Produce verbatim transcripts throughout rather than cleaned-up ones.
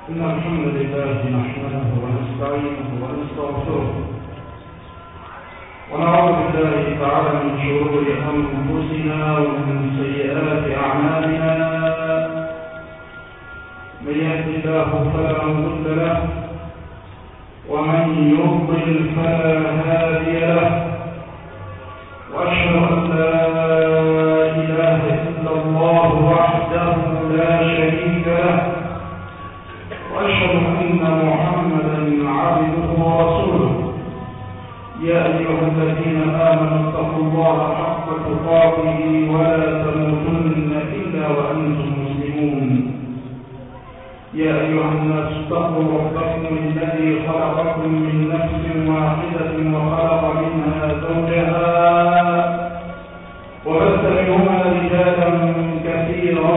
إن الحمد لله نحمده ونستعينه ونستغفره ونعوذ بالله تعالى من شرور أنفسنا ومن سيئات أعمالنا. من يهد الله فلا مضل له ومن يضلل فلا هادي له، وأشهد أن لا إله إلا الله وحده لا شريك له، وأشهد أن محمدا عبده ورسوله. يا أيها الذين آمنوا اتقوا الله حق تقاته ولا تموتن إلا وأنتم مسلمون. يا أيها الناس اتقوا ربكم الذي خلقكم من نفس واحدة وخلق منها زوجها وبث منهما رجالا كثيرا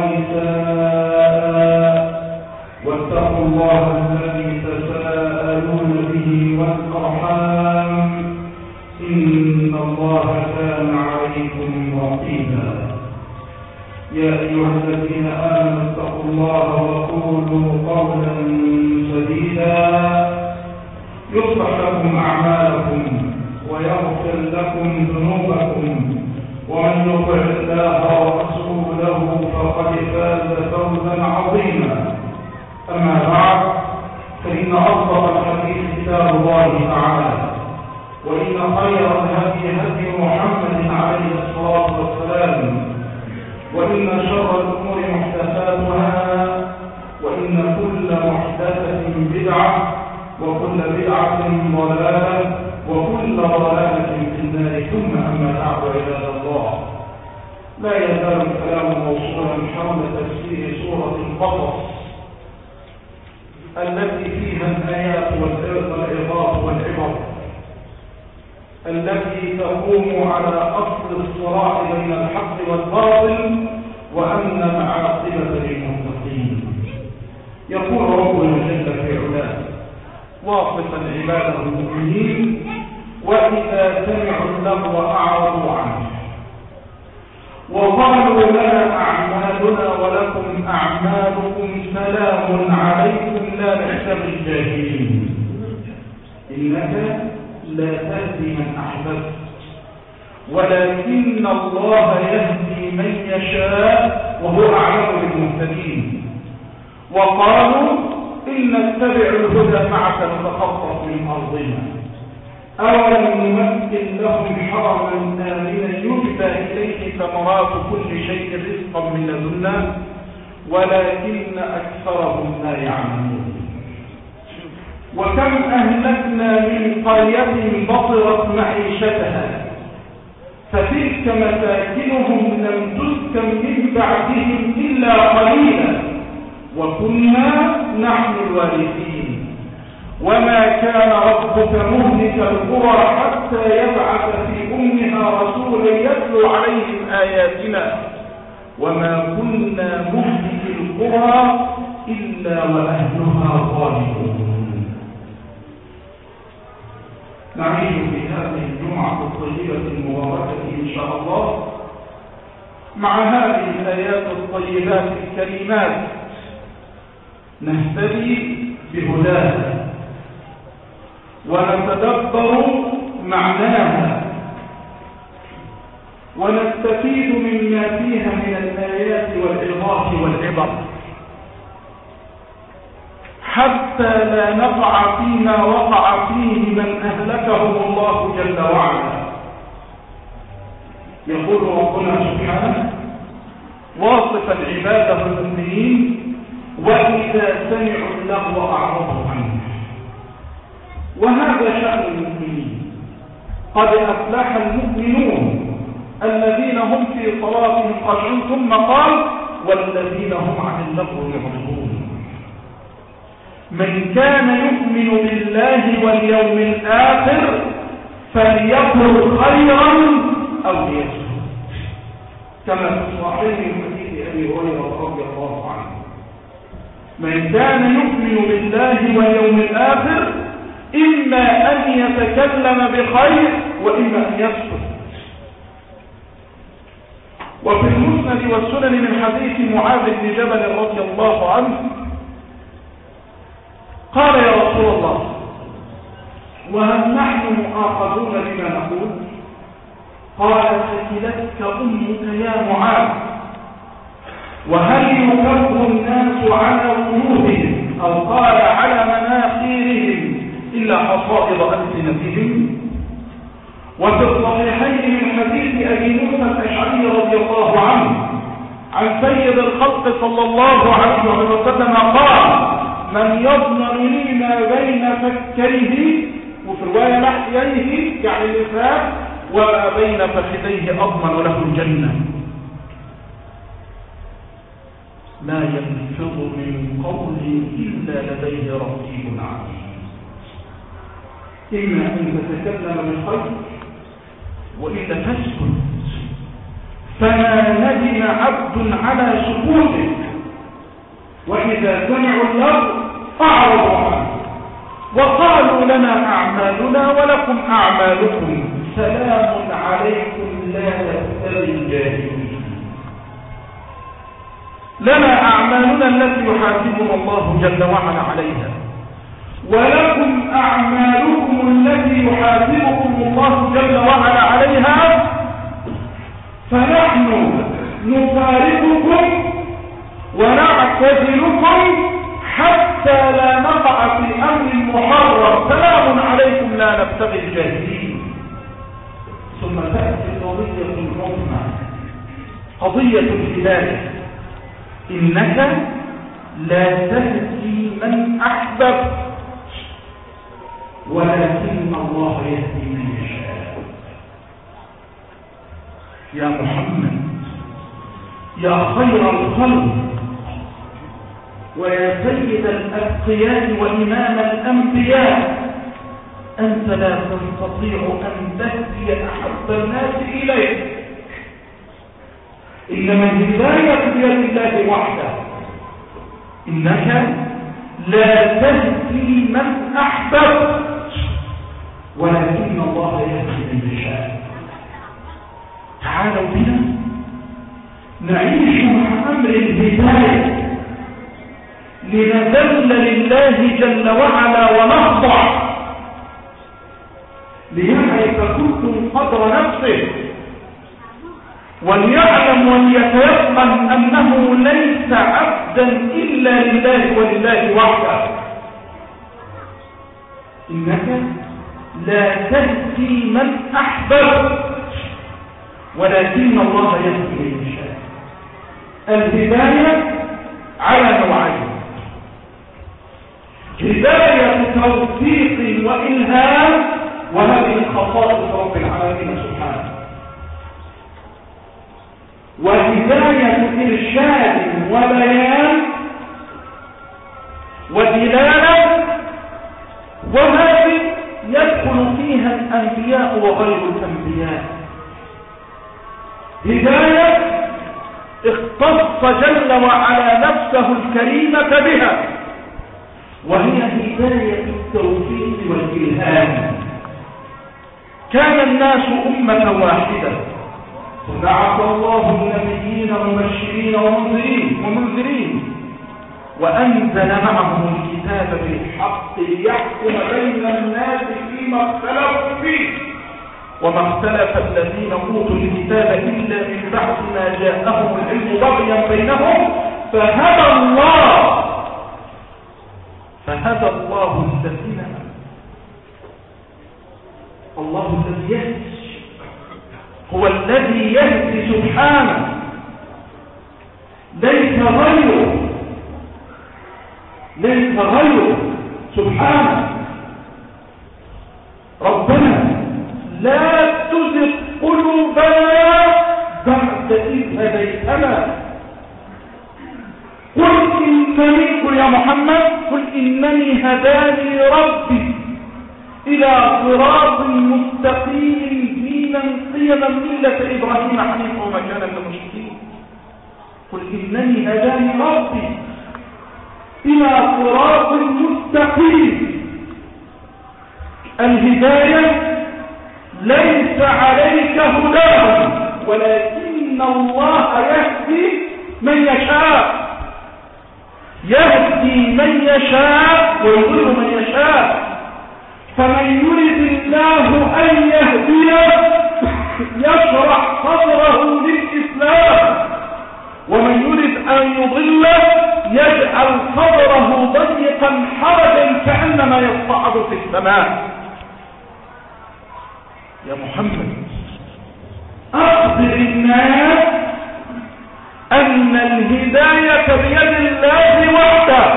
ونساء، واتقوا الله الذي تساءلون به والأرحام إن الله كان عليكم رقيبا. يا أيها الذين آمنوا اتقوا الله وقولوا قولا سديدا يصلح لكم أعمالكم ويغفر لكم ذنوبكم، ومن يطع الله ورسوله فقد فاز فوزا عظيما. أما بعد، فإن أصدق الحديث كتاب الله تعالى، وإن خير الهدي هدي محمد عليه الصلاة والسلام، وإن شر الأمور محدثاتها، وإن كل محدثة بدعة، وكل بدعة ضلالة، وكل ضلالة في النار. ثم أما بعد، عباد الله، لا يزال الكلام موصولا حول تفسير سورة القصص التي فيها الآيات والعظات والعبر التي تقوم على أصل الصراع بين الحق والباطل، وأن العاقبة للمتقين. يقول ربنا جل في علاه واصفا عباده المؤمنين: وإذا سمعوا اللغو أعرضوا عنه وقالوا لنا أعمالنا ولكم أعمالكم سلام عليكم لا نحسب الجاهلين. إنك لا تهدي من أحببت ولكن الله يهدي من يشاء وهو أعلم بالمهتدين. وقالوا إن نتبع الهدى معك نتخطف من أرضنا أولم نمكن لهم حرما آمنا يجبى إليه ثمرات كل شيء رزقا من لدنا ولكن أكثرهم لا يعلمون. وكم أهلكنا من قرية بطرت معيشتها فتلك مساكنهم لم تسكن من بعدهم إلا قليلا وكنا نحن الوارثين. وما كان ربك مهلك القرى حتى يبعث في أمها رسولا يتلو عليهم آياتنا وما كنا مهلك القرى إلا وأهلها ظالمون. نعيش في هذه الجمعة الطيبة المباركة إن شاء الله مع هذه الآيات الطيبات الكريمات نهتدي بهداها ونتدبر معناها ونستفيد مما فيها من الآيات والعظات والعبر حتى لا نقع فيما وقع فيه من أهلكهم الله جل وعلا. يقول ربنا سبحانه واصفا عباده المؤمنين: وإذا سمعوا اللغو أعرضوا عنه. وهذا شأن المؤمنين. قد أفلح المؤمنون الذين هم في صلاتهم خاشعون، ثم قال: والذين هم عن اللغو معرضون. من كان يؤمن بالله واليوم الآخر فليقل خيرا أو ليسكت، كما في صحيح حديث أبي هريرة رضي الله عنه: من كان يؤمن بالله واليوم الآخر إما أن يتكلم بخير وإما أن يسكت. وفي المسند والسنن من حديث معاذ بن جبل رضي الله عنه قال يا رسول الله وهل نحن مؤاخذون بما نقول؟ قال ثكلتك أمك يا معاذ وهل يكب الناس على وجوههم أو قال على مناخيرهم إلا حصائد ألسنتهم؟ وفي الصحيحين من حديث أبي موسى الأشعري رضي الله عنه عن سيد الخلق صلى الله عليه وسلم قال من يضمن لي ما بين فكيه وفي رواية لحييه يعني اللسان وما بين فخذيه أضمن له الجنة. لا يلفظ من قول إلا لديه رقيب عتيد. إما أن تتكلم بالخير وإلا تسكت. فما ندم عبد على سكوتك وإذا سمعوا اللغو أعرضوا عنه وقالوا لنا أعمالنا ولكم أعمالكم سلام عليكم لا تبتغي الجاهلين. لنا أعمالنا التي يحاسبنا الله جل وعلا عليها ولكم أعمالكم التي يحاسبكم الله جل وعلا عليها فنحن نفارقكم ونعتزلكم حتى لا نقع في أمر محرم سلام عليكم لا نبتغي الجاهلين. ثم تأتي قضية عظمى قضية الهداية إنك لا تهدي من أحببت ولكن الله يهدي من يشاء. يا محمد يا خير الخلق ويا سيد الأتقياء وإمام الأنبياء أنت لا تستطيع أن تهدي أحب الناس إليك إنما الهداية بيد الله وحده. إنك لا تهدي من أحببت ولكن الله يهدي من يشاء. تعالوا بنا نعيش مع أمر الهداية لنذل لله جل وعلا ونخضع ليعرف كل قدر نفسه وليعلم وليتيقن أنه ليس عبدا إلا لله ولله وحده. إنك لا تهدي من أحببت ولكن الله يهدي من يشاء. الهداية على نوعين: هداية توفيق وإلهام وهذه خصائص رب العالمين سبحانه، وهداية إرشاد وبيان ودلالة وهذه يدخل فيها الأنبياء وغير الأنبياء. هداية اختص جل وعلا نفسه الكريمة بها وهي هداية التوفيق والإلهام. كان الناس أمة واحدة فبعث الله النبيين مبشرين ومنذرين ومنذرين وأنزل معهم الكتاب بالحق ليحكم بين الناس فيما اختلفوا فيه وما اختلف الذين أوتوا الكتاب إلا من بعد ما جاءهم العلم بغيا بينهم فهدى الله فهدى الله الذين الله الذي يهدي هو الذي يهدي سبحانه ليس غيره ليس غيره سبحانه. ربنا لا تزغ قلوبنا بعد إذ هديتنا قل إنني قل يا محمد قل إنني هداني ربي إلى صراط مستقيم دينا قيما ملة إبراهيم حنيفا وما كان من المشركين. قل إنني هداني ربي إلى صراط مستقيم. الهداية ليس عليك هداهم ولكن الله يهدي من يشاء. يهدي من يشاء ويضل من يشاء. فمن يرد الله أن يهديه يشرح صدره للإسلام، ومن يرد أن يضله يجعل صدره ضيقا حرجا كأنما يصعد في السماء. يا محمد أخبر الناس أن الهداية بيد الله وحده،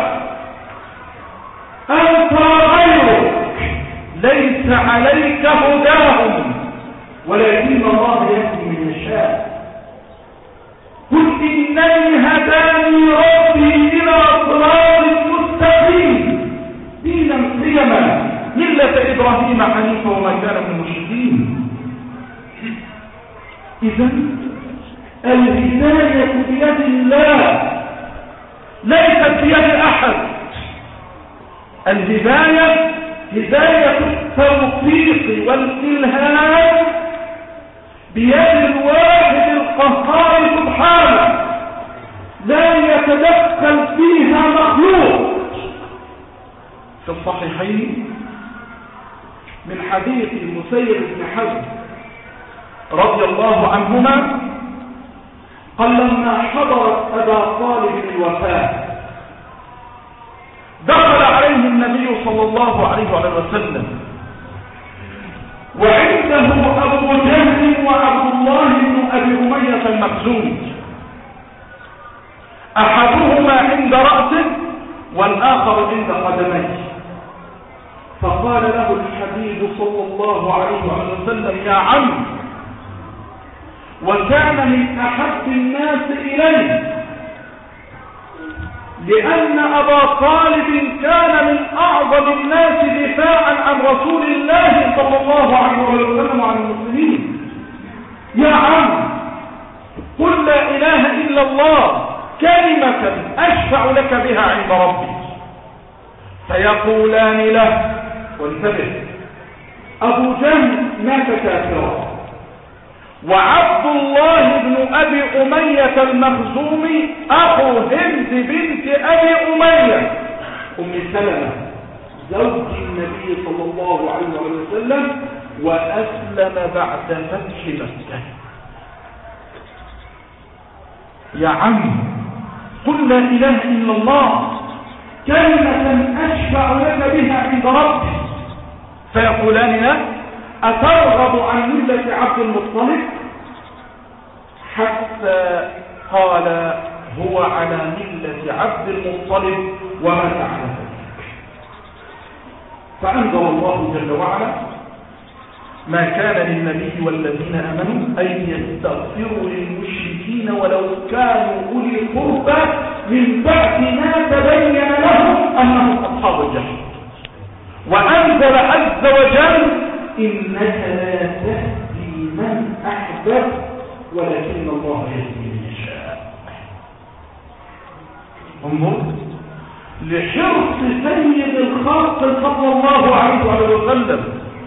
أنت غيرك ليس عليك هداهم ولكن الله يهدي من يشاء. قل إنني هداني ربي إلى صراط مستقيم دينا قيما ملة إبراهيم حنيفا وما كان من المشركين. إذن الهداية بيد الله ليست بيد أحد. الهداية هداية التوفيق والإلهام بيد الواحد القهار سبحانه، لا يتدخل فيها مخلوق. في الصحيحين من حديث المسيب بن حزم رضي الله عنهما قال لما حضرت أبا طالب الوفاة دخل عليه النبي صلى الله عليه وسلم وعنده أبو جهل وعبد الله بن أبي أمية المخزومي، أحدهما عند رأسه والآخر عند قدميه. فقال له الحبيب صلى الله عليه وسلم يا عم، وكان من أحب الناس إليه لأن أبا طالب كان من أعظم الناس دفاعا عن رسول الله صلى الله عليه وسلم وعن المسلمين. يا عم قل لا إله إلا الله كلمة أشفع لك بها عند ربي. فيقولان له، وانتبه، أبو جهل مات كافرا، وعبد الله بن أبي أمية المخزومي أخو هند بنت أبي أمية أم سلمة زوج النبي صلى الله عليه وسلم، وأسلم بعد فتح مكة. يا عم قل لا إله إلا الله كلمة أشفع لك بها عند ربي. فيقولان له أترغب عن ملة عبد المطلب؟ حتى قال هو على ملة عبد المطلب ومات على ذلك. فأنزل الله جل وعلا ما كان للنبي والذين آمنوا أن يستغفروا للمشركين ولو كانوا أولي قربى من بعد ما تبين لهم أنهم أصحاب الجحيم. وأنزل عز وجل إنك لا تهدي من أحببت ولكن الله يهدي من يشاء. انظر لحرص سيد الخلق صلى الله عليه وسلم،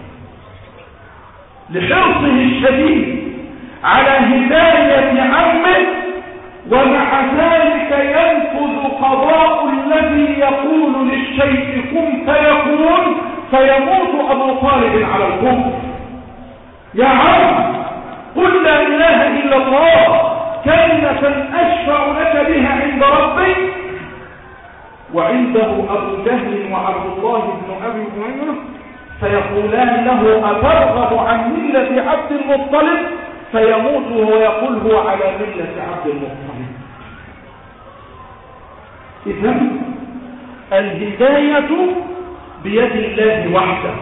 لحرصه الشديد على هداية عمه، ومع ذلك ينفذ قضاء الذي يقول للشيء كن فيكون، فيموت أبو طالب على الكفر. يا عم قل لا إله إلا الله كلمة أشفع لك بها عند ربي. وعنده أبو جهل وعبد الله بن أبي أمية فيقولان له أترغب عن ملة عبد المطلب؟ فيموت ويقول هو على ملة عبد المطلب. إذن الهداية بيد الله وحده.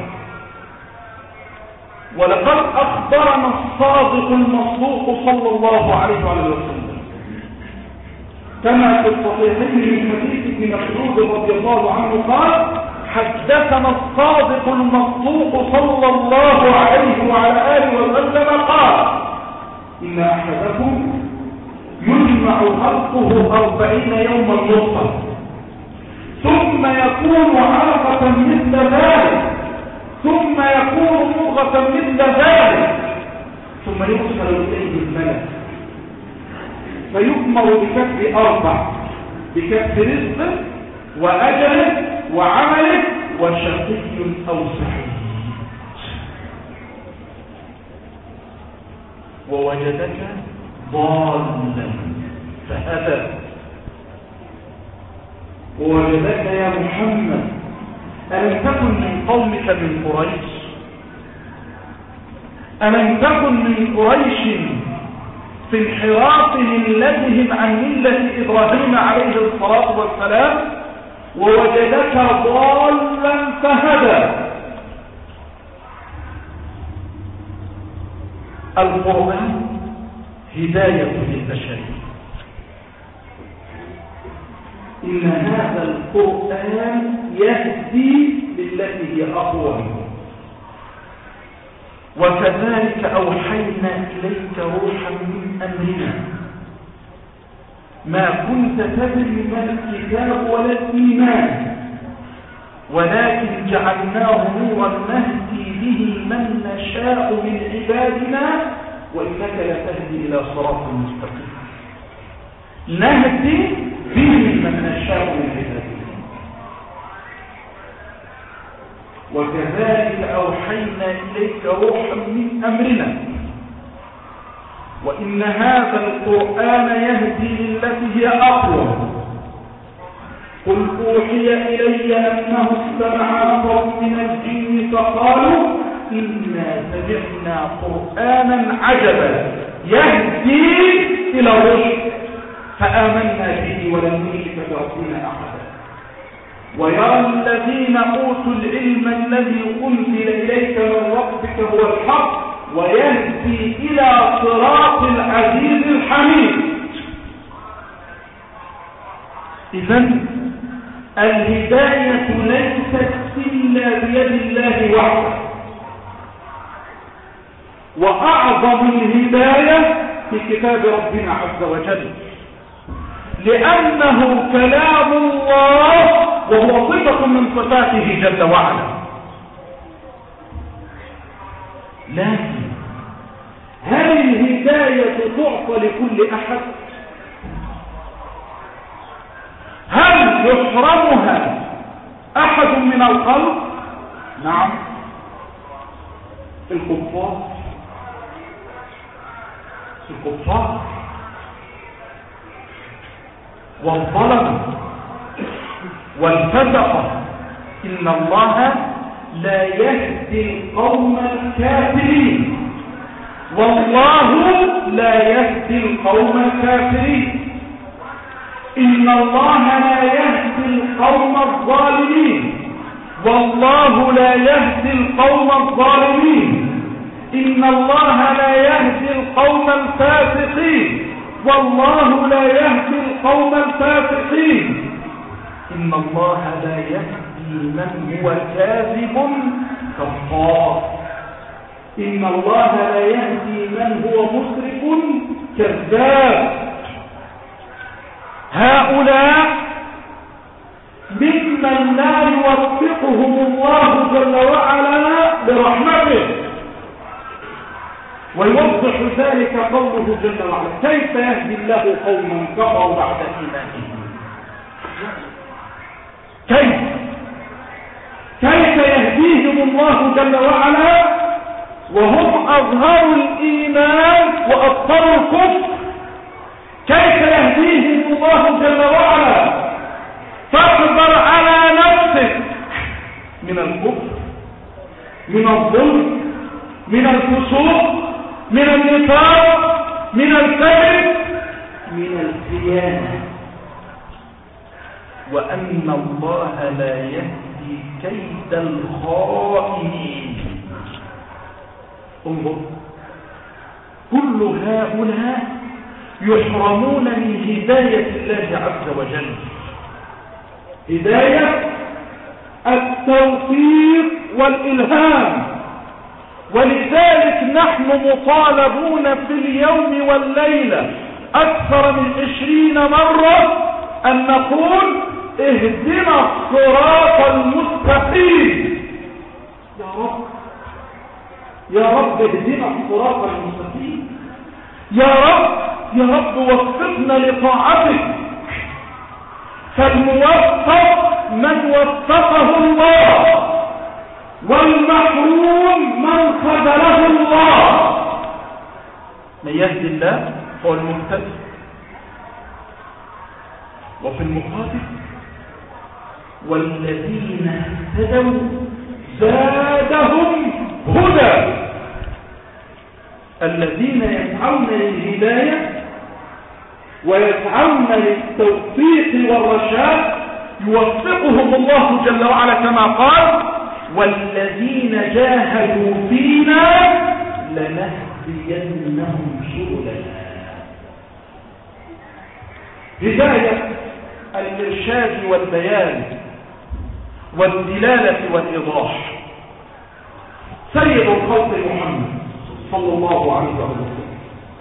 ولقد أخبرنا الصادق المصدوق صلى الله عليه وسلم كما في الصحيحين من حديث ابن مسعود رضي الله عنه قال حدثنا الصادق المصدوق صلى الله عليه وعلى آله وسلم قال إن أحدكم يجمع خلقه أربعين يوما نطفة ثم يكون علقة مثل ذلك ثم يكون مضغة مثل ذلك ثم يرسل إليه الملك فيؤمر بكتب أربع: بكتب رزقه وأجله وعمله وشقي أو سعيد. ووجدك ضالا فهدى. ووجدك يا محمد ألم تكن من قومك من قريش، ألم تكن من قريش في انحرافهم الذي عن ملة إبراهيم عليه الصلاة والسلام، ووجدك ضالا فهدى. القرآن هداية للبشرية. إن هذا القرآن يهدي للتي هي أقوى. وكذلك أوحينا إليك روحا من أمرنا ما كنت تدري ما الكتاب ولا الإيمان ولكن جعلناه نورا نهدي به من نشاء من عبادنا وإنك لتهدي إلى صراط مستقيم. نهدي به من نشاء من عبادنا. وكذلك أوحينا إليك روحا من أمرنا وإن هذا القرآن يهدي للتي هي أقوى. قل أوحي إلي أنه استمع نفر من الجن فقالوا إنا سمعنا قرآنا عجبا يهدي إلى الرشد فآمنا به ولن نشرك بربنا أحدا. ويرى الذين أوتوا العلم الذي أنزل إليك من ربك هو الحق ويهدي إلى صراط العزيز الحميد. إذن الهداية ليست إلا بيد الله وحده. وأعظم الهداية في كتاب ربنا عز وجل لأنه كلام الله وهو صفة من صفاته جل وعلا. لكن هل الهداية تعطى لكل أحد؟ هل يحرمها أحد من الخلق؟ نعم، الكفار الكفار والظلم والفسقة. إن الله لا يهدي القوم الكافرين. والله لا يهدي القوم الكافرين. إن الله لا يهدي القوم الظالمين. والله لا يهدي القوم الظالمين. إن الله لا يهدي القوم الفاسقين. والله لا يهدي القوم الفاسقين. إن الله لا يهدي من هو كاذب كفار. إن الله لا يهدي من هو مسرف كذاب. هؤلاء ممن لا يوفقهم الله جل وعلا برحمته. ويوضح ذلك قوله جل وعلا كيف يهدي الله قوما كفروا بعد إيمانهم. كيف كيف يهديهم الله جل وعلا وهم أظهروا الإيمان وأبطلوا الكفر؟ كيف يهديهم الله جل وعلا؟ فاصبر على نفسك من الكفر، من الظلم، من الفسوق، من النفاق، من الكذب، من الخيانة. وأن الله لا يهدي كيد الخائنين. انظر، كل هؤلاء يحرمون من هداية الله عز وجل. هداية التوفيق والإلهام. ولذلك نحن مطالبون في اليوم والليلة أكثر من عشرين مرة أن نقول اهدنا الصراط المستقيم. يا رب يا رب اهدنا الصراط المستقيم. يا رب يا رب وفقنا لطاعتك. فالموفق من وفقه الله، والمحروم من خذله الله. من يهدي الله هو المهتدي. وفي المقابل والذين اهتدوا زادهم هدى. الذين يسعون للهداية ويسعون للتوفيق والرشاد يوفقهم الله جل وعلا كما قال: والذين جاهدوا فينا لنهدينهم سبلنا. هداية الإرشاد والبيان والدلالة والإيضاح. سيد الخلق محمد صلى الله عليه وسلم: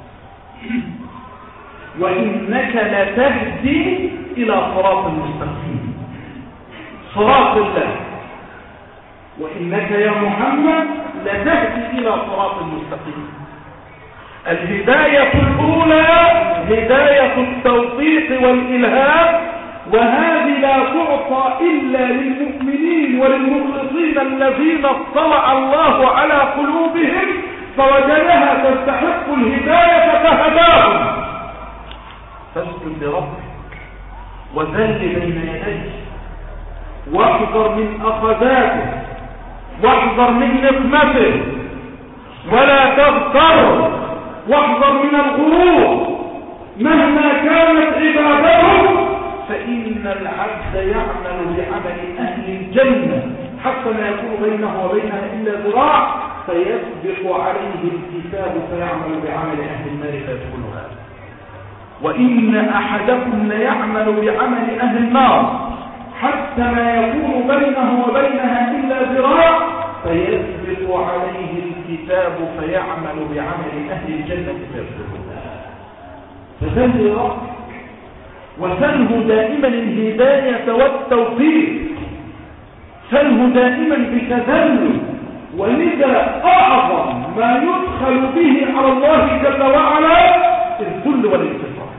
وإنك لتهدي إلى صراط مستقيم. صراط الله. وإنك يا محمد لتهدي إلى صراط مستقيم. الهداية الأولى هداية التوفيق والإلهام، وهذه لا تعطى إلا للمؤمنين وللمخلصين الذين اطلع الله على قلوبهم فوجدها تستحق الهداية فهداهم. فاسجد لربك وذل بين يديه واحذر من أخذاته واحذر من نقمته ولا تغتر واحذر من الغرور. مهما كانت عبادته فإن العبد يعمل بعمل أهل الجنة حتى لا يكون بينه وبينها إلا ذراع فيسبق عليه الكتاب فيعمل بعمل أهل النار فيدخلها. وإن أحدكم ليعمل بعمل أهل النار حتى ما يكون بينه وبينها إلا ذراع فيسبق عليه الكتاب فيعمل بعمل أهل الجنة فيدخلها. فسل ربك وسله دائما الهداية والتوفيق، سله دائما بتذلل. ولذا أعظم ما يدخل به على الله جل وعلا الذل والانتصار.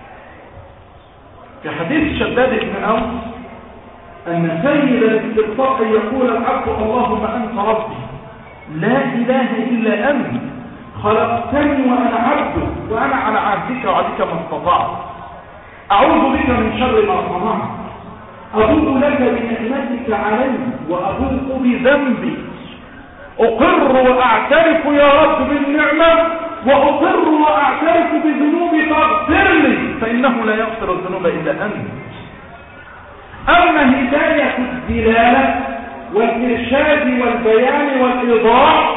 في حديث شداد بن أوس أن سيد الاستغفار يقول العبد: اللهم أنت ربي لا إله إلا أنت خلقتني وأنا عبدك وأنا على عهدك وعهدك ما استطعت، أعوذ بك من شر ما صنعت، أبوء لك بنعمتك علي وأبوء بذنبي، أقر وأعترف يا رب بالنعمة وأقر وأعترف بذنوبي فاغفر لي فإنه لا يغفر الذنوب إلا أنت. أما هداية الدلالة والإرشاد والبيان والإيضاح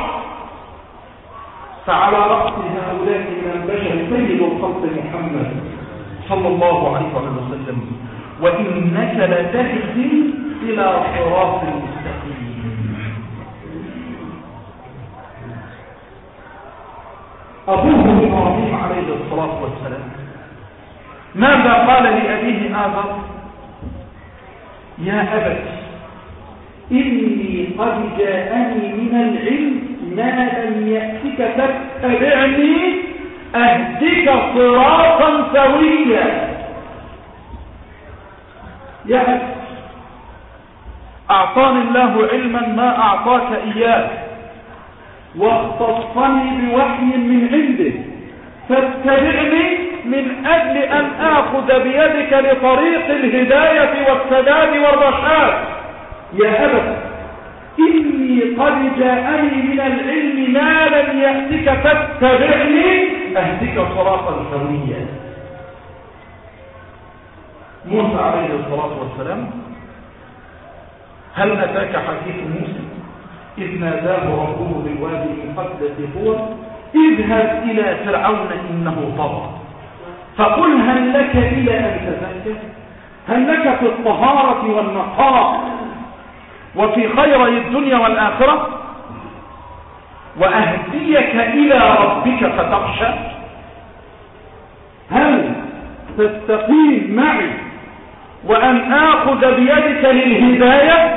فعلى رأس هؤلاء من البشر سيد الخلق محمد صلى الله عليه وسلم: وإنك لتهدي إلى صراط مستقيم. أبوه إبراهيم عليه الصلاة والسلام ماذا قال لأبيه آذر؟ يا أبت إني قد جاءني من العلم ما لم يأتك فاتبعني أهدك صراطا سويا. يا أبت أعطاني الله علما ما أعطاك إياه واختصني بوحي من عنده فاتبعني من أجل أن آخذ بيدك لطريق الهداية والسداد والرشاد. يا أبت إني قد جاءني من العلم ما لم يأتك فاتبعني أهدك صراطا سويا. موسى عليه الصلاة والسلام هل أتاك حديث موسى إذ ناداه ربه بالوادي المقدس طوى اذهب إلى فرعون إنه طغى فقل هل لك إلى أن تزكى؟ هل لك في الطهارة والنقاء وفي خيري الدنيا والآخرة وأهديك إلى ربك فتخشى؟ هل تستقيم معي وأن آخذ بيدك للهداية؟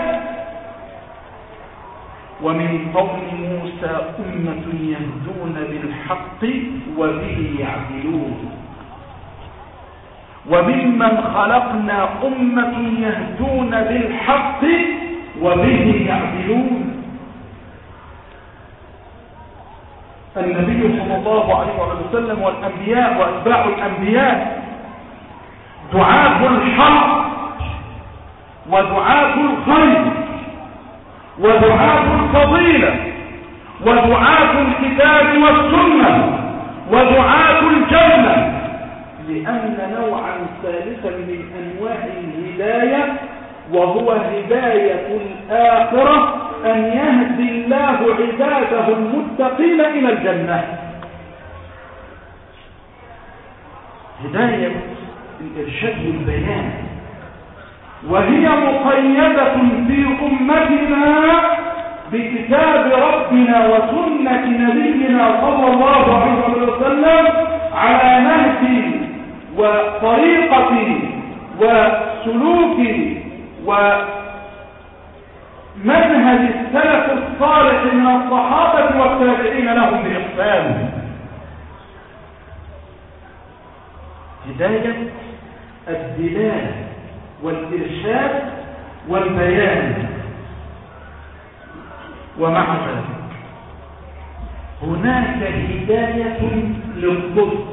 ومن قوم موسى أمة يهدون بالحق وبه يعدلون وممن خلقنا أمة يهدون بالحق وبه يعدلون. النبي صلى الله عليه وسلم والأنبياء وأتباع الأنبياء دعاة الحق ودعاة الخير ودعاة الفضيلة ودعاة الكتاب والسنة ودعاة الجنة، لأن نوعا ثالثا من أنواع الهداية وهو هداية الآخرة أن يهدي الله عباده المتقين إلى الجنة. هداية الإرشاد والبيان، وهي مقيدة في أمتنا بكتاب ربنا وسنة نبينا صلى الله عليه وسلم على نهج وطريقة وسلوك ومنهج السلف الصالح من الصحابة والتابعين لهم بإحسان. هداية الدلالة والإرشاد والبيان. ومع ذلك هناك هداية للضد.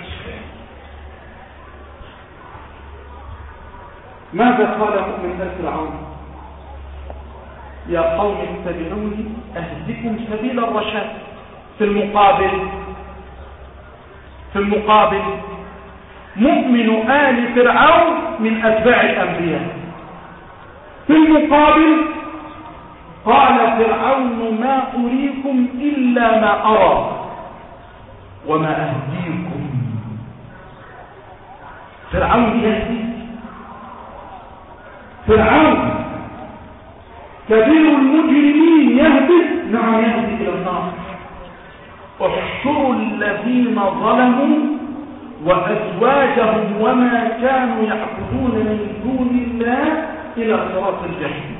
ماذا قال مؤمن فرعون؟ يا قوم اتبعوني أهدكم سبيل الرشاد. في المقابل في المقابل مؤمن آل فرعون من أتباع الأنبياء. في المقابل قال فرعون ما أريكم إلا ما أرى وما أهديكم. فرعون يهدي، فرعون كبير المجرمين يهدي، نعم يهدي إلى النار. احشروا الذين ظلموا وأزواجهم وما كانوا يعبدون من دون الله إلى صراط الجحيم.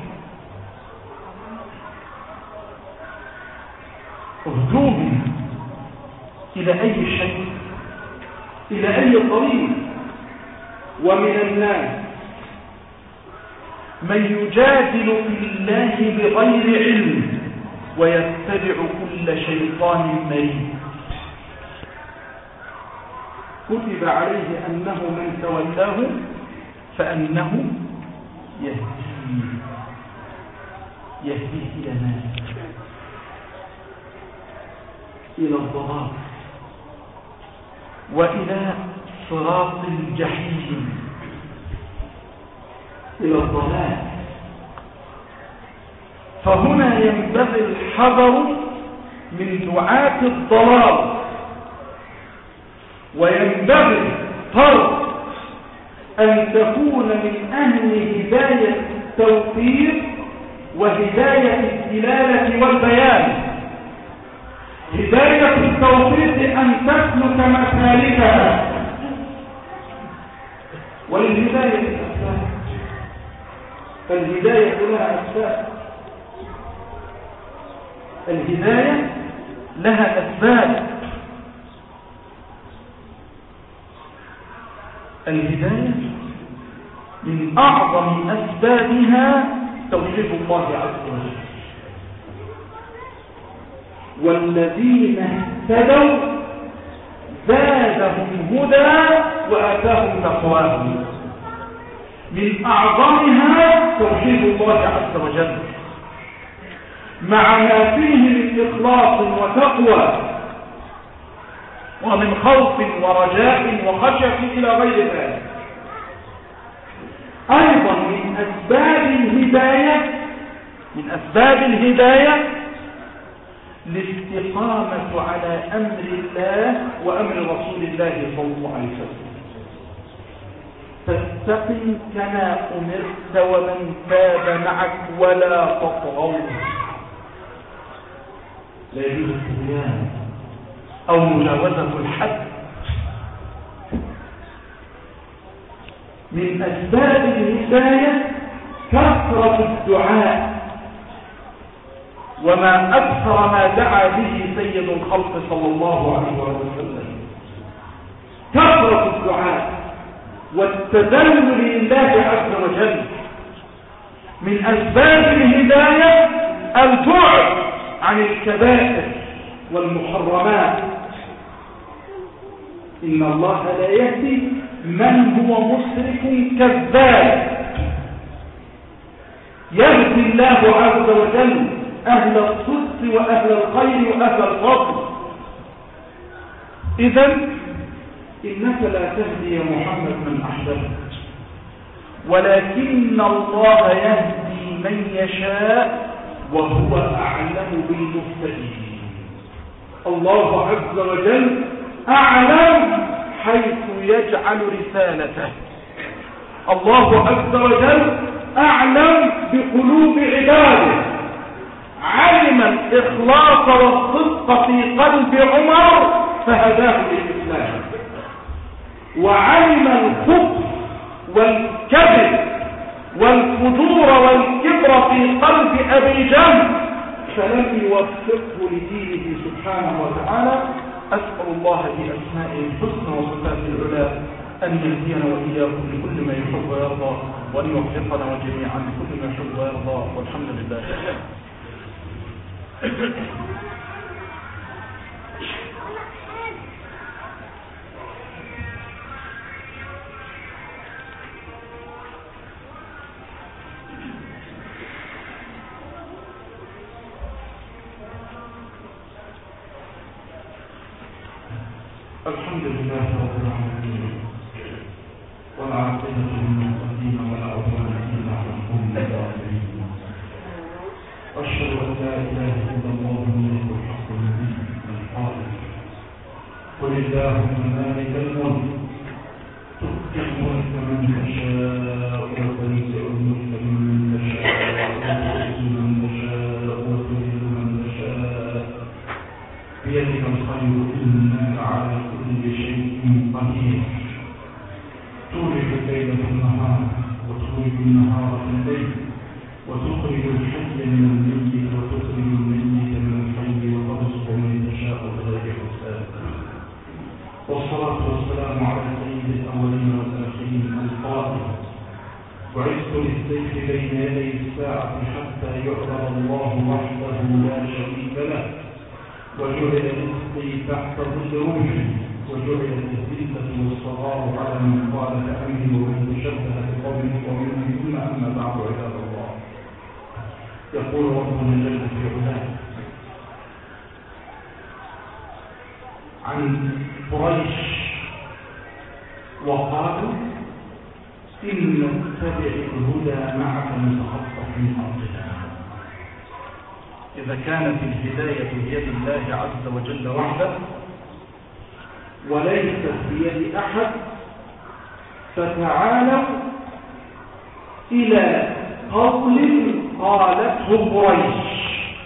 اهدوهم إلى أي شيء، إلى أي طريق. ومن الناس من يجادل في الله بغير علم ويتبع كل شيطان مريد. كتب عليه أنه من تولاه فأنه يهديه يهديه إلى ماذا؟ إلى الضلال وإلى صراط الجحيم، إلى الضلال. فهنا ينبغي الحذر من دعاة الضلال، وينبغي فرض أن تكون من أهل هداية التوفيق وهداية الدلالة والبيان. هداية التوفيق أن تسلك مسالكها، والهداية الأسباب، فالهداية لها أسباب، الهداية لها أسباب. الهداية من أعظم أسبابها توحيد الله عز وجل. والذين اهتدوا زادهم هدى وآتاهم تقواهم. من أعظمها توحيد الله عز وجل مع ما فيه من إخلاص وتقوى ومن خوف ورجاء وخشية إلى غير ذلك. أيضا من أسباب الهداية من أسباب الهداية الاستقامة على أمر الله وأمر رسول الله صلى الله عليه وسلم. فاستقم كما أمرت ومن تاب معك ولا تطغوا. لا يجوز الطغيان أو مجاوزة الحد. من أسباب الهداية كثرة الدعاء، وما أكثر ما دعا به سيد الخلق صلى الله عليه وسلم. كثرة الدعاء والتذلل لله عز وجل. من أسباب الهداية البعد عن الكبائر والمحرمات. إن الله لا يهدي من هو مسرف كذاب. يهدي الله عز وجل أهل الصدق وأهل الخير وأهل الفضل. إذن إنك لا تهدي يا محمد من أحببت، ولكن الله يهدي من يشاء وهو أعلم بالمهتدين. الله عز وجل أعلم حيث يجعل رسالته. الله عز وجل أعلم بقلوب عباده. علم الإخلاص والصدق في قلب عمر فهداه للإسلام، وعلم الخبث والكذب والفجور والكبر في قلب أبي جهل فلم يوفقه لدينه سبحانه وتعالى. أسأل الله بأسمائه الحسنى وصفاته العلى أن يهدينا وإياكم لكل ما يحب ويرضى، وأن يوفقنا وجميعا لكل ما يحب ويرضى، والحمد لله. الحمد لله رب العالمين، والعاقبة للمتقين ولا عدوان إلا على القوم الظالمين. أشهد أن لا إله إلا الله الملك الحق المبين القائل: قل اللهم مالك الملك تؤتي الملك من تشاء وتنزع الملك ممن تشاء وتعز من تشاء وتذل من تشاء بيدك الخير إنك على كل شيء قدير. تولج الليل في النهار وتخرج النهار في الليل وتخرج الحي من الميت وتخرج الميت من الحي وترزق من تشاء بغير حساب. والصلاة والسلام على سيد الأولين والآخرين القائل: بعثت للسيف بين يدي الساعة حتى يعبد الله وحده لا شريك له، وجعل رزقي تحت ظل رمحي، وجعلت الذلة والصغار على من قال كأمري ومن تشبه بقوم ومنهم. ثم أما بعد، عباد الله، يقول ربنا جل في علاه عن قريش: وقالوا إن نتبع الهدى معك نتخطف من أرضنا. إذا كانت الهداية بيد الله عز وجل وحده وليست بيد أحد، فتعالوا إلى قول قالته قريش: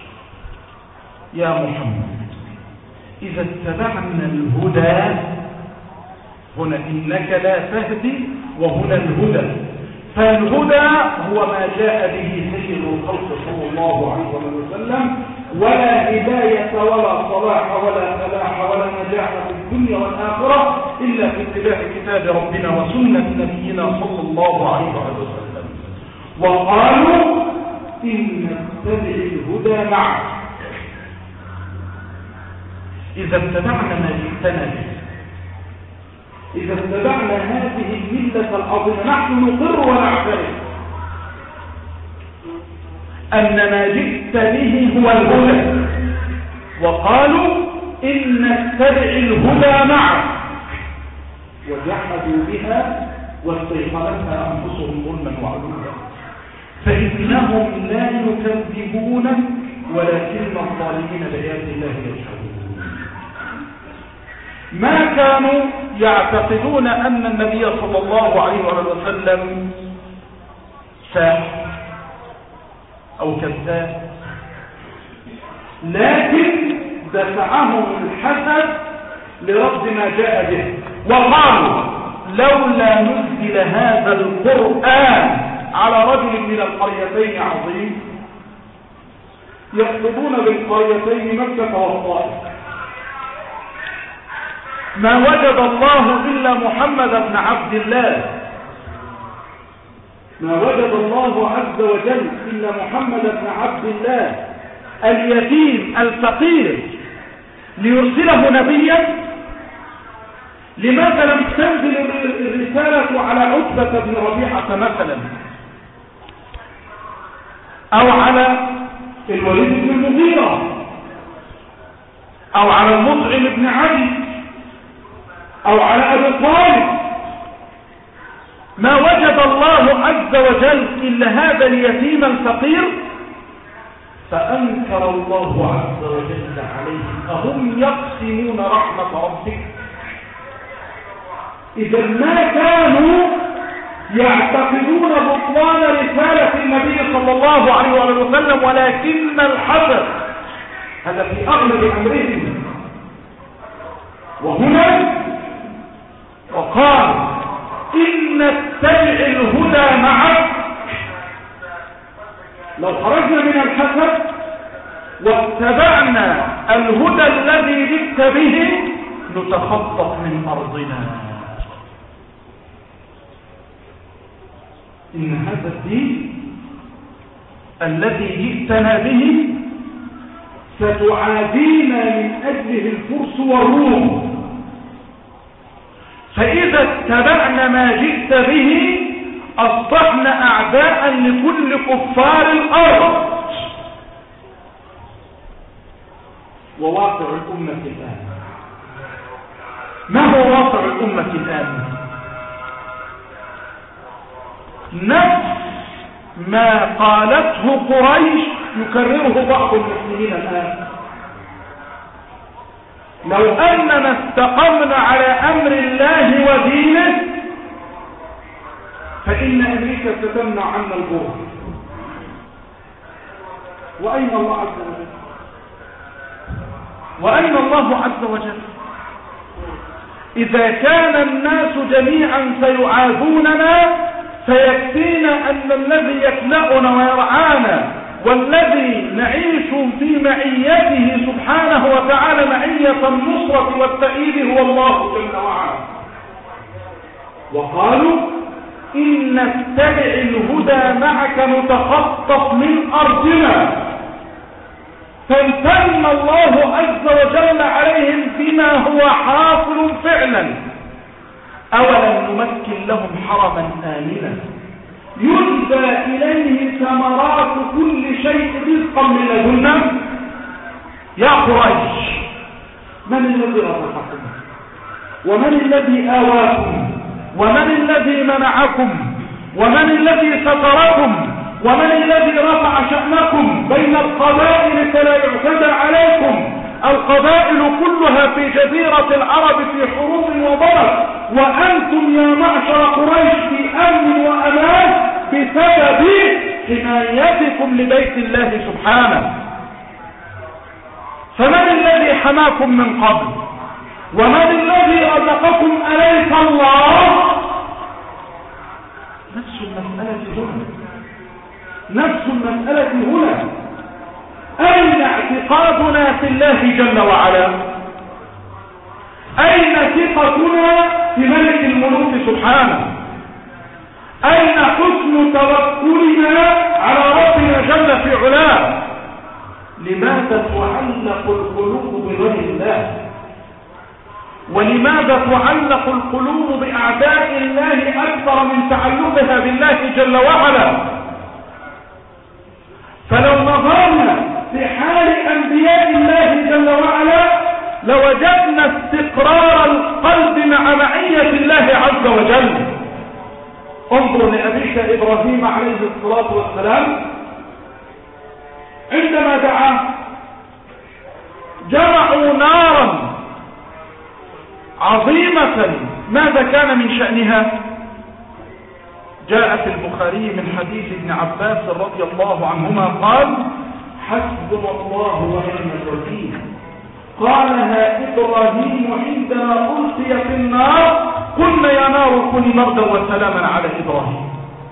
يا محمد، إذا اتبعنا الهدى، هنا إنك لا تهدي وهنا الهدى، فالهدى هو ما جاء به سيد الخلق صلى الله عليه وسلم، ولا هداية ولا صلاح ولا فلاح ولا نجاح في الدنيا والآخرة إلا في اتباع كتاب ربنا وسنة نبينا صلى الله عليه وسلم. وقالوا إن نتبع الهدى معك. إذا اتبعنا ما جئتنا به، إذا اتبعنا هذه الملة العظيمة، نحن نقر ونعترف أن ما جئت به هو الهدى. وقالوا إن نتبع الهدى معك، وجحدوا بها واستيقنتها أنفسهم ظلما وعلوا، فإنهم لا يكذبونك ولكن الظالمين بآيات الله يجحدون. ما كانوا يعتقدون أن النبي صلى الله عليه وسلم ساحر أو كذاب، لكن دفعهم الحسد لرد ما جاء به، وقالوا: لولا نزل هذا القرآن على رجل من القريتين عظيم. يقصدون بالقريتين مكة والطائف. ما وجد الله إلا محمد بن عبد الله ما وجد الله عز وجل إلا محمد بن عبد الله اليتيم الفقير ليرسله نبيا. لماذا لم تنزل الرسالة على عتبة بن ربيعة مثلا، أو على الوليد بن المغيرة، أو على المطعم بن علي، أو على أبي طالب؟ ما وجد الله عز وجل إلا هذا اليتيم الفقير، فأنكر الله عز وجل عليهم. أهم يقسمون رحمة ربك؟ إذا ما كانوا يعتقدون بطلان رسالة النبي صلى الله عليه وسلم، ولكن الحذر هذا في أغلب أمرهم. وهنا وقال إن نتبع الهدى معك. لو خرجنا من الحسد واتبعنا الهدى الذي جئت به نتخطف من أرضنا. إن هذا الدين الذي جئتنا به ستعادينا من أجله الفرس والروم، فإذا اتبعنا ما جئت به أصبحنا أعداء لكل كفار الأرض. وواقع الأمة الآن، ما هو واقع الأمة الآن؟ نفس ما قالته قريش يكرره بعض المسلمين الآن. لو أننا استقمنا على أمر الله ودينه فإن أمريكا ستمنع عنا الجرم. وأين الله عز وجل؟ وأين الله عز وجل؟ إذا كان الناس جميعا سيعادوننا فيكفينا أن الذي يكلأنا ويرعانا والذي نعيش في معيته سبحانه وتعالى معية النصرة والتأييد هو الله جل وعلا. وقالوا إن نتبع الهدى معك نتخطف من أرضنا، فامتن الله عز وجل عليهم بما هو حاصل فعلا. أولم نمكن لهم حرما آمنا يجبى إليه ثمرات كل شيء رزقا من لدنا؟ يا قريش، من الذي رزقكم؟ ومن الذي آواكم؟ ومن الذي منعكم؟ ومن الذي ستركم؟ ومن الذي رفع شأنكم بين القبائل فلا يعتدى عليكم؟ القبائل كلها في جزيرة العرب في حروب وضرب، وأنتم يا معشر قريش في أمن وأمان بسبب حمايتكم لبيت الله سبحانه. فمن الذي حماكم من قبل؟ ومن الذي رزقكم أليس الله؟ نفس المسألة هنا، نفس المسألة هنا. أين اعتقادنا في الله جل وعلا؟ أين ثقتنا في ملك الملوك سبحانه؟ أين حسن توكلنا على ربنا جل في علاه؟ لماذا تعلق القلوب بغير الله؟ ولماذا تعلق القلوب بأعداء الله أكثر من تعلقها بالله جل وعلا؟ فلو نظرنا في حال أنبياء الله جل وعلا لوجدنا استقرار القلب مع معية الله عز وجل. انظر لأبيك إبراهيم عليه الصلاة والسلام عندما دعا جمعوا نارا عظيمة، ماذا كان من شأنها؟ جاء في البخاري من حديث ابن عباس رضي الله عنهما قال: حسبنا الله ونعم الوكيل. قالها إبراهيم عندما ألقي في النار، قلنا يا نار كوني بردا وسلاما على إبراهيم.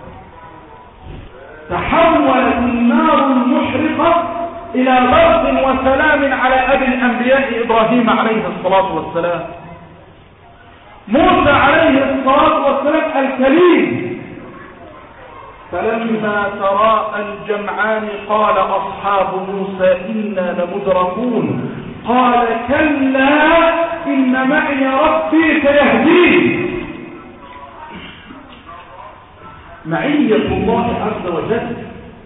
تحولت النار المحرقة إلى برد وسلام على أبي الأنبياء إبراهيم عليه الصلاة والسلام. موسى عليه الصلاة والسلام الكليم فلما تراءى الجمعان قال أصحاب موسى إنا لمدركون قال كلا إن معي ربي سيهدين. معية الله عز وجل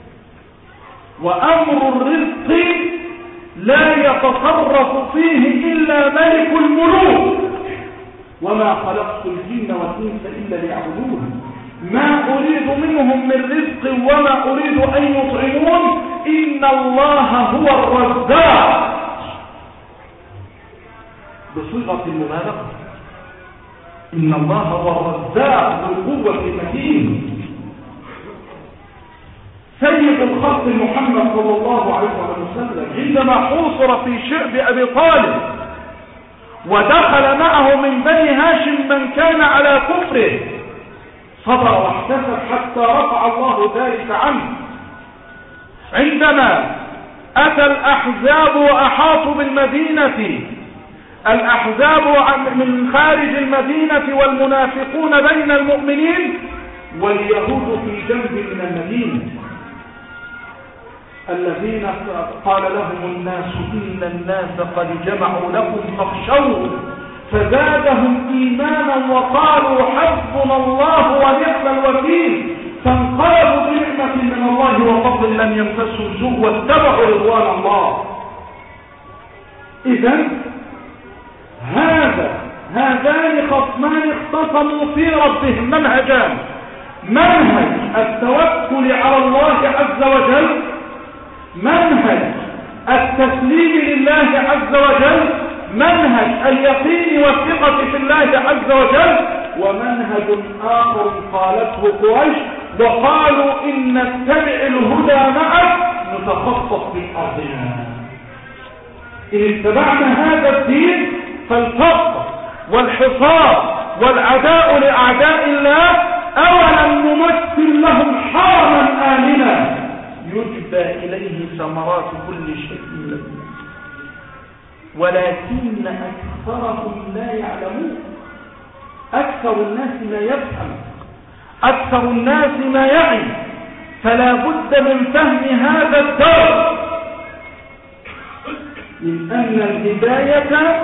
وأمر الرزق لا يتصرف فيه إلا ملك الملوك. وما خلقت الجن والإنس إلا ليعبدون ما أريد منهم من رزق وما أريد أن يطعمون إن الله هو الرزاق بصيغة المبالغة. إن الله هو الرزاق ذو القوة المتين. سيد الخلق محمد صلى الله عليه وسلم عندما حوصر في شعب أبي طالب ودخل معه من بني هاشم من كان على كفره صبر واحتسب حتى رفع الله ذلك عنه. عندما أتى الأحزاب وأحاطوا بالمدينة الأحزاب من خارج المدينة والمنافقون بين المؤمنين واليهود في جنب من المدينة الذين قال لهم الناس إن الناس قد جمعوا لكم فاخشوهم فزادهم إيمانا وقالوا حسبنا الله ونعم الوكيل فانقلبوا بنعمة من الله وفضل لم يمسسهم سوء واتبعوا رضوان الله. إذن هذا هذان خصمان اختصموا في ربهم منهجان: منهج التوكل على الله عز وجل، منهج التسليم لله عز وجل، منهج اليقين والثقة في الله عز وجل، ومنهج آخر قالته قريش وقالوا إن نتبع الهدى معك نتخصص في أرضنا. إن اتبعنا هذا الدين فالفقر والحصار والعداء لأعداء الله أولم نمثل لهم حرما آمنا يجبى إليه ثمرات كل شيء لذيذ ولكن أكثرهم لا يعلمون. أكثر الناس لا يفهم، أكثر الناس ما يعي، فلا بد من فهم هذا الدرس من أن الهداية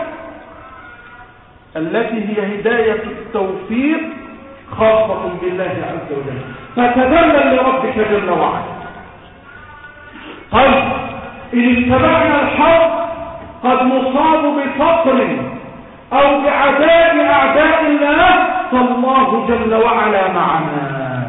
التي هي هداية التوفيق خاصة بالله عز وجل، فتذلل لربك جل وعلا. طيب إن اتبعنا الحق قد نصاب بفقر أو بعداء أعداء الله فالله جل وعلا معنا.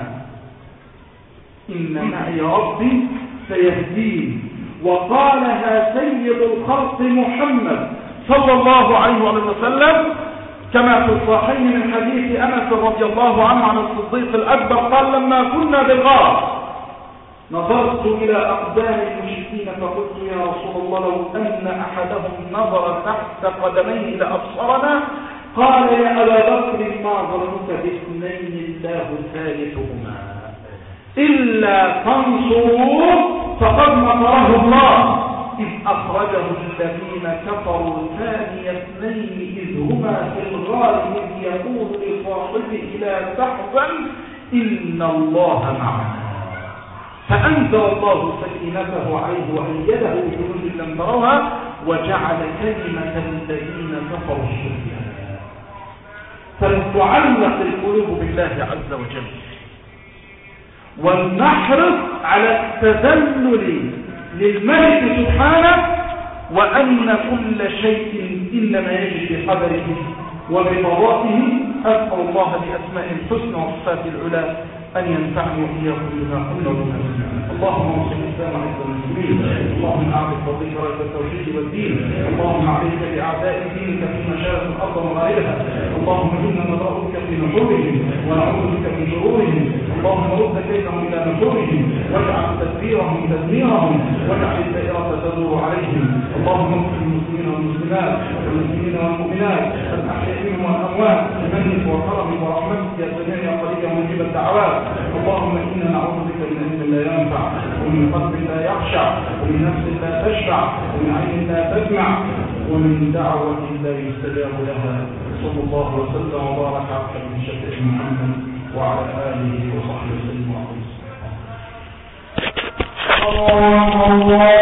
إن معي ربي سيهدين وقالها سيد الخلق محمد صلى الله عليه وسلم كما في الصحيح من حديث أنس رضي الله عنه عن الصديق الأكبر قال: لما كنا بالغار نظرت إلى أقدام المشركين فقلت يا رسول الله لو أن أحدهم نظر تحت قدميه لأبصرنا. قال يا أبا بكر ما ظننت باثنين الله ثالثهما إلا تنصروه فقد نصره الله إذ أخرجه الذين كفروا ثاني اثنين إذ هما في الغار إذ يقول لصاحبه لا تحزن إن الله معنا. فأنزل الله سكينته عليه وأيده بجنود لم تروها وجعل كلمة الذين كفروا السفلى. فلتعلق القلوب بالله عز وجل ولنحرص على التذلل للملك سبحانه وأن كل شيء إنما يجري بقدره وبقضائه. أسأل الله بأسماء الحسنى وصفات العلا أن ينفعني وإياكم بما قلنا وبما سمعنا. اللهم انصر الإسلام وعز المسلمين، اللهم أعرف فضلك راية التوحيد والدين، اللهم عليك بأعداء دينك في مشارق الأرض ومغاربها، اللهم إنا نضربك في نحورهم ونعوذ بك من شرورهم، اللهم رد كيدهم إلى نحورهم واجعل تدبيرهم تدميرهم واجعل الدائرة تدور عليهم. اللهم اغفر للمسلمين والمسلمات والمسلمين والمؤمنات الأحياء منهم والأموات بمنك وكرمك ورحمتك يا سميع يا قريب يا مجيب الدعوات. اللهم إنا نعوذ بك من علم لا ينفع ومن قلب لا يخشع ومن نفس لا تشفع ومن عين لا تسمع ومن دعوة لا يستجاب لها. صلى الله وسلم وبارك على سيدنا محمد وعلى آله وصحبه وسلم. الله